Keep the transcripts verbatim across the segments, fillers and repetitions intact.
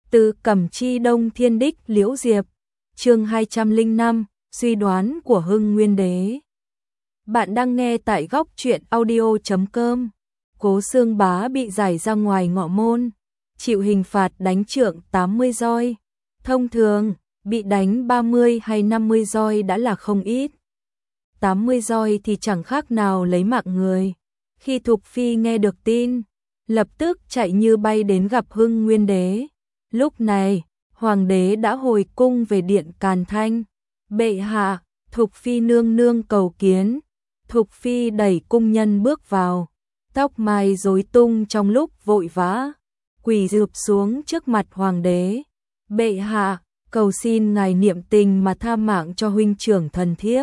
Từ Cẩm Chi Đông Thiên Đích Liễu Diệp, chương hai trăm lẻ năm, suy đoán của Hưng Nguyên Đế. Bạn đang nghe tại góc truyện audio chấm com. Cố Xương Bá bị giải ra ngoài ngọ môn, chịu hình phạt đánh trượng tám mươi roi. Thông thường, bị đánh ba mươi hay năm mươi roi đã là không ít. tám mươi roi thì chẳng khác nào lấy mạng người. Khi Thục Phi nghe được tin, lập tức chạy như bay đến gặp Hưng Nguyên Đế. Lúc này, Hoàng đế đã hồi cung về điện Càn Thanh. Bệ hạ, Thục Phi nương nương cầu kiến. Thục Phi đẩy cung nhân bước vào, tóc mai rối tung trong lúc vội vã, quỳ rụp xuống trước mặt Hoàng đế. Bệ hạ, cầu xin ngài niệm tình mà tha mạng cho huynh trưởng thần thiếp.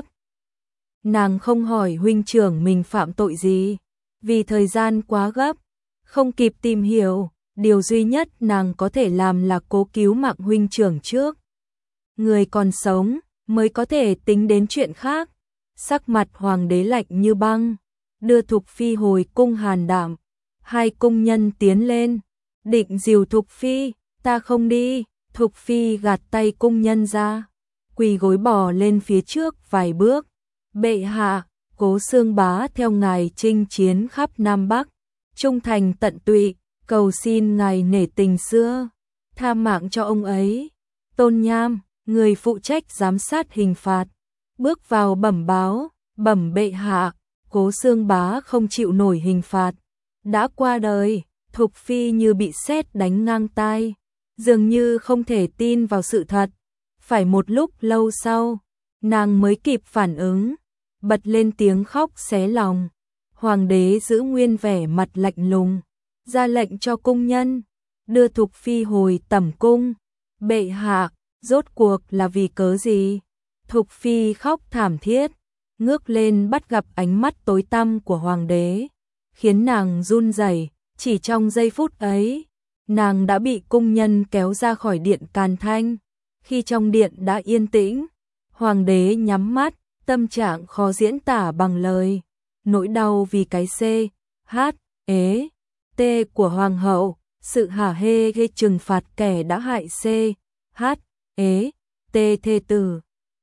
Nàng không hỏi huynh trưởng mình phạm tội gì, vì thời gian quá gấp, không kịp tìm hiểu. Điều duy nhất nàng có thể làm là cố cứu mạng huynh trưởng trước. Người còn sống mới có thể tính đến chuyện khác. Sắc mặt Hoàng đế lạnh như băng, đưa Thục Phi hồi cung hàn đạm. Hai cung nhân tiến lên, định dìu Thục Phi. Ta không đi. Thục Phi gạt tay cung nhân ra, quỳ gối bò lên phía trước vài bước. Bệ hạ, Cố Xương Bá theo ngài chinh chiến khắp Nam Bắc, trung thành tận tụy, cầu xin ngài nể tình xưa, tha mạng cho ông ấy. Tôn Nham, người phụ trách giám sát hình phạt, bước vào bẩm báo. Bẩm bệ hạ, Cố Xương Bá không chịu nổi hình phạt, đã qua đời. Thục Phi như bị sét đánh ngang tai, dường như không thể tin vào sự thật. Phải một lúc lâu sau, nàng mới kịp phản ứng, bật lên tiếng khóc xé lòng. Hoàng đế giữ nguyên vẻ mặt lạnh lùng, ra lệnh cho cung nhân đưa Thục Phi hồi tẩm cung. Bệ hạ, rốt cuộc là vì cớ gì? Thục Phi khóc thảm thiết, ngước lên bắt gặp ánh mắt tối tăm của Hoàng đế, khiến nàng run rẩy. Chỉ trong giây phút ấy, nàng đã bị cung nhân kéo ra khỏi điện Càn Thanh. Khi trong điện đã yên tĩnh, Hoàng đế nhắm mắt, tâm trạng khó diễn tả bằng lời. Nỗi đau vì cái C, H, ế, T của Hoàng hậu, sự hả hê gây trừng phạt kẻ đã hại C, H, ế, T thê tử,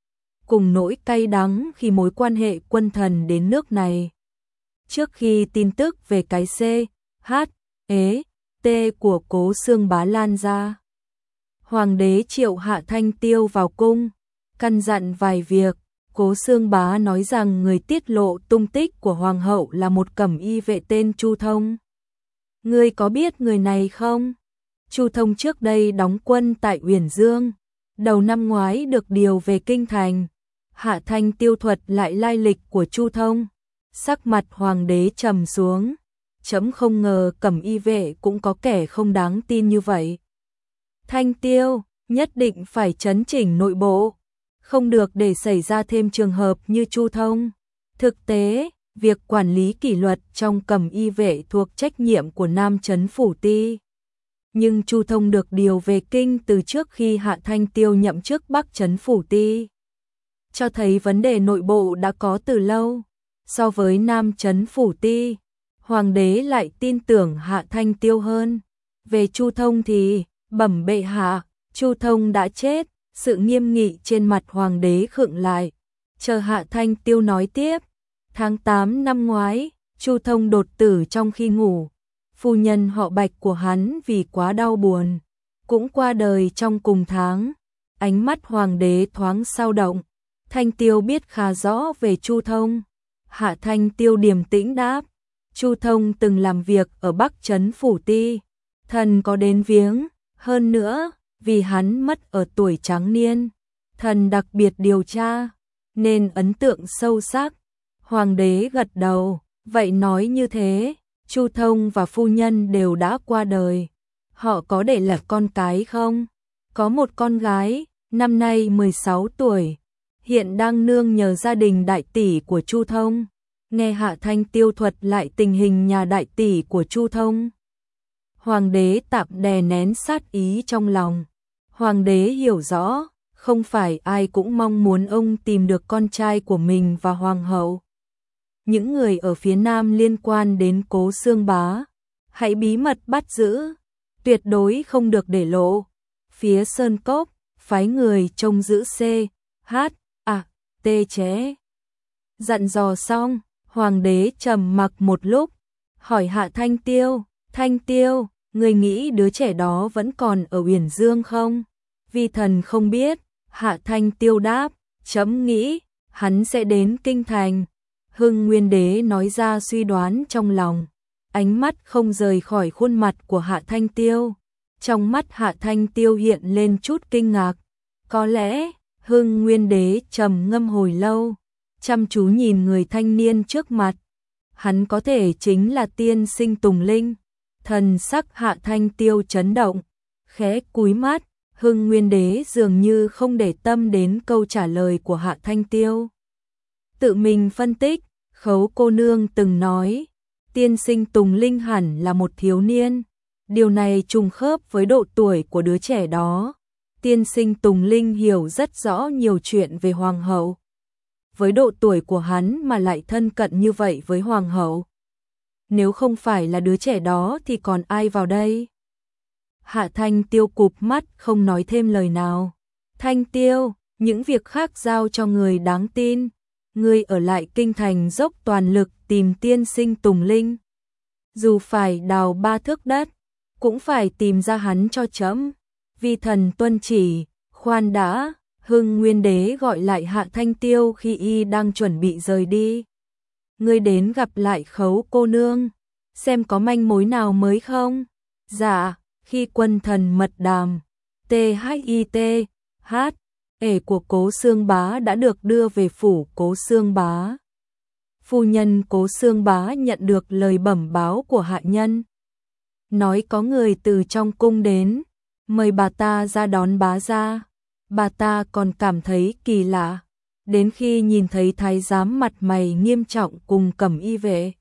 cùng nỗi cay đắng khi mối quan hệ quân thần đến nước này. Trước khi tin tức về cái C, H, ế, T của Cố Xương Bá lan ra, Hoàng đế triệu Hạ Thanh Tiêu vào cung, căn dặn vài việc. Cố Xương Bá nói rằng người tiết lộ tung tích của Hoàng hậu là một cẩm y vệ tên Chu Thông. Ngươi có biết người này không? Chu Thông trước đây đóng quân tại Uyển Dương, đầu năm ngoái được điều về Kinh Thành. Hạ Thanh Tiêu thuật lại lai lịch của Chu Thông. Sắc mặt Hoàng đế trầm xuống. Chấm không ngờ cẩm y vệ cũng có kẻ không đáng tin như vậy. Thanh Tiêu, nhất định phải chấn chỉnh nội bộ, không được để xảy ra thêm trường hợp như Chu Thông. Thực tế, việc quản lý kỷ luật trong cẩm y vệ thuộc trách nhiệm của Nam Chấn Phủ Ti. Nhưng Chu Thông được điều về kinh từ trước khi Hạ Thanh Tiêu nhậm chức Bắc Chấn Phủ Ti, cho thấy vấn đề nội bộ đã có từ lâu. So với Nam Chấn Phủ Ti, Hoàng đế lại tin tưởng Hạ Thanh Tiêu hơn. Về Chu Thông thì, bẩm bệ hạ, Chu Thông đã chết. Sự nghiêm nghị trên mặt Hoàng đế khựng lại, chờ Hạ Thanh Tiêu nói tiếp. Tháng tám năm ngoái, Chu Thông đột tử trong khi ngủ. Phu nhân họ Bạch của hắn vì quá đau buồn, cũng qua đời trong cùng tháng. Ánh mắt Hoàng đế thoáng dao động. Thanh Tiêu biết khá rõ về Chu Thông. Hạ Thanh Tiêu điềm tĩnh đáp, Chu Thông từng làm việc ở Bắc Chấn Phủ Ti, thần có đến viếng. Hơn nữa, vì hắn mất ở tuổi tráng niên, thần đặc biệt điều tra, nên ấn tượng sâu sắc. Hoàng đế gật đầu, vậy nói như thế, Chu Thông và phu nhân đều đã qua đời. Họ có để lại con cái không? Có một con gái, năm nay mười sáu tuổi, hiện đang nương nhờ gia đình đại tỷ của Chu Thông. Nghe Hạ Thanh Tiêu thuật lại tình hình nhà đại tỷ của Chu Thông, Hoàng đế tạm đè nén sát ý trong lòng. Hoàng đế hiểu rõ, không phải ai cũng mong muốn ông tìm được con trai của mình và Hoàng hậu. Những người ở phía Nam liên quan đến Cố Xương Bá, hãy bí mật bắt giữ, tuyệt đối không được để lộ. phía Sơn Cốc, phái người trông giữ C, H, A, T chế. Dặn dò xong, hoàng đế trầm mặc một lúc, hỏi Hạ Thanh Tiêu, Thanh Tiêu, người nghĩ đứa trẻ đó vẫn còn ở Uyển Dương không? Vi thần không biết, Hạ Thanh Tiêu đáp, chấm nghĩ, hắn sẽ đến kinh thành. Hưng Nguyên Đế nói ra suy đoán trong lòng, ánh mắt không rời khỏi khuôn mặt của Hạ Thanh Tiêu. Trong mắt Hạ Thanh Tiêu hiện lên chút kinh ngạc. Có lẽ, Hưng Nguyên Đế trầm ngâm hồi lâu, chăm chú nhìn người thanh niên trước mặt. Hắn có thể chính là tiên sinh Tùng Linh. Thần sắc Hạ Thanh Tiêu chấn động, khẽ cúi mắt, Hưng Nguyên Đế dường như không để tâm đến câu trả lời của Hạ Thanh Tiêu. Tự mình phân tích, Khấu cô nương từng nói, tiên sinh Tùng Linh hẳn là một thiếu niên. Điều này trùng khớp với độ tuổi của đứa trẻ đó. Tiên sinh Tùng Linh hiểu rất rõ nhiều chuyện về hoàng hậu. Với độ tuổi của hắn mà lại thân cận như vậy với hoàng hậu. Nếu không phải là đứa trẻ đó thì còn ai vào đây? Hạ Thanh Tiêu cụp mắt không nói thêm lời nào. Thanh Tiêu, những việc khác giao cho người đáng tin. Ngươi ở lại kinh thành dốc toàn lực tìm tiên sinh Tùng Linh. Dù phải đào ba thước đất, cũng phải tìm ra hắn cho chấm. Vi thần tuân chỉ, khoan đã. Hưng Nguyên Đế gọi lại Hạ Thanh Tiêu khi y đang chuẩn bị rời đi. Ngươi đến gặp lại Khấu cô nương, xem có manh mối nào mới không? Dạ, khi quân thần mật đàm, T H I T H, ể của Cố Xương Bá đã được đưa về phủ Cố Xương Bá. Phu nhân Cố Xương Bá nhận được lời bẩm báo của hạ nhân. Nói có người từ trong cung đến, mời bà ta ra đón bá gia. Bà ta còn cảm thấy kỳ lạ, đến khi nhìn thấy thái giám mặt mày nghiêm trọng cùng cẩm y vệ.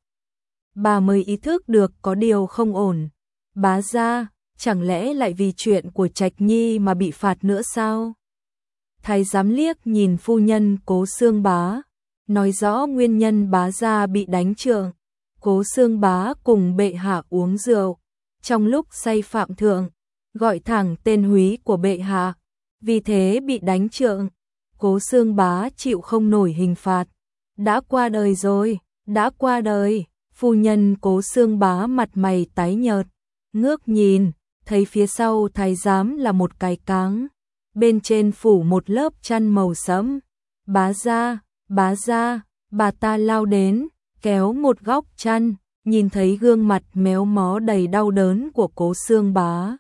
Bà mới ý thức được có điều không ổn. Bá gia, chẳng lẽ lại vì chuyện của Trạch Nhi mà bị phạt nữa sao? Thái giám liếc nhìn phu nhân Cố Xương Bá, nói rõ nguyên nhân bá gia bị đánh trượng. Cố Xương Bá cùng bệ hạ uống rượu, trong lúc say phạm thượng, gọi thẳng tên húy của bệ hạ. Vì thế bị đánh trượng. Cố Xương Bá chịu không nổi hình phạt. Đã qua đời rồi, đã qua đời. Phu nhân Cố Xương Bá mặt mày tái nhợt, ngước nhìn, thấy phía sau thái giám là một cái cáng, bên trên phủ một lớp chăn màu sẫm. Bá gia, bá gia, bà ta lao đến, kéo một góc chăn, nhìn thấy gương mặt méo mó đầy đau đớn của Cố Xương Bá,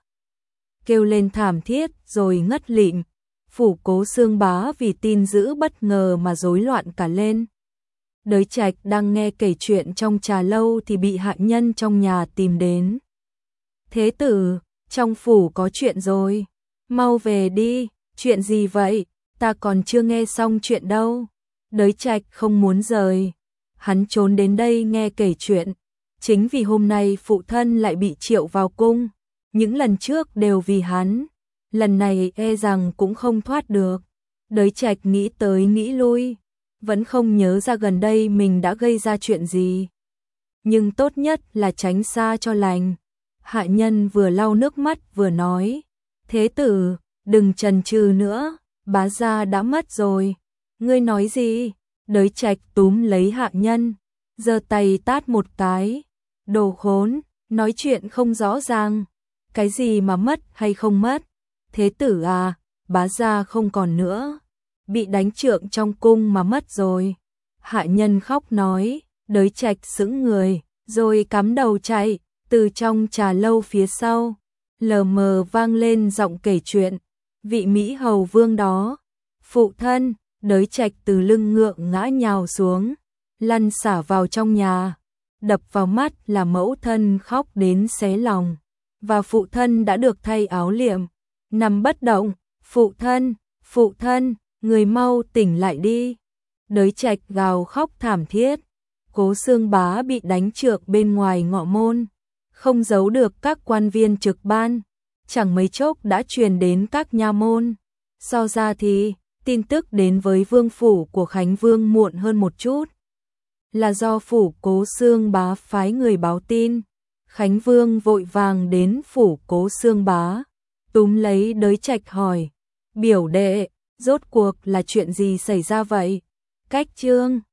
kêu lên thảm thiết rồi ngất lịm. Phủ Cố Xương Bá vì tin dữ bất ngờ mà rối loạn cả lên. Đới Trạch đang nghe kể chuyện trong trà lâu thì bị hạ nhân trong nhà tìm đến. Thế tử, trong phủ có chuyện rồi, mau về đi. Chuyện gì vậy? Ta còn chưa nghe xong chuyện đâu. Đới Trạch không muốn rời, hắn trốn đến đây nghe kể chuyện. Chính vì hôm nay phụ thân lại bị triệu vào cung. Những lần trước đều vì hắn, lần này e rằng cũng không thoát được. Đới Trạch nghĩ tới nghĩ lui, vẫn không nhớ ra gần đây mình đã gây ra chuyện gì. Nhưng tốt nhất là tránh xa cho lành. Hạ nhân vừa lau nước mắt vừa nói, thế tử, đừng chần chừ nữa, bá gia đã mất rồi. Ngươi nói gì? Đới Trạch túm lấy hạ nhân, giơ tay tát một cái. Đồ khốn, nói chuyện không rõ ràng. Cái gì mà mất hay không mất? Thế tử à, bá gia không còn nữa, bị đánh trượng trong cung mà mất rồi. Hạ nhân khóc nói. Đới Trạch sững người, rồi cắm đầu chạy. Từ trong trà lâu phía sau, lờ mờ vang lên giọng kể chuyện. Vị Mỹ hầu vương đó, phụ thân. Đới Trạch từ lưng ngượng ngã nhào xuống, lăn xả vào trong nhà. Đập vào mắt là mẫu thân khóc đến xé lòng, và phụ thân đã được thay áo liệm, nằm bất động. Phụ thân, phụ thân, người mau tỉnh lại đi. Đới Trạch gào khóc thảm thiết. Cố Xương Bá bị đánh trượng bên ngoài ngọ môn, không giấu được các quan viên trực ban, chẳng mấy chốc đã truyền đến các nha môn. So ra thì, tin tức đến với vương phủ của Khánh Vương muộn hơn một chút, là do phủ Cố Xương Bá phái người báo tin. Khánh Vương vội vàng đến phủ Cố Xương Bá, túm lấy Đới Trạch hỏi, biểu đệ, rốt cuộc là chuyện gì xảy ra vậy? Cách Trương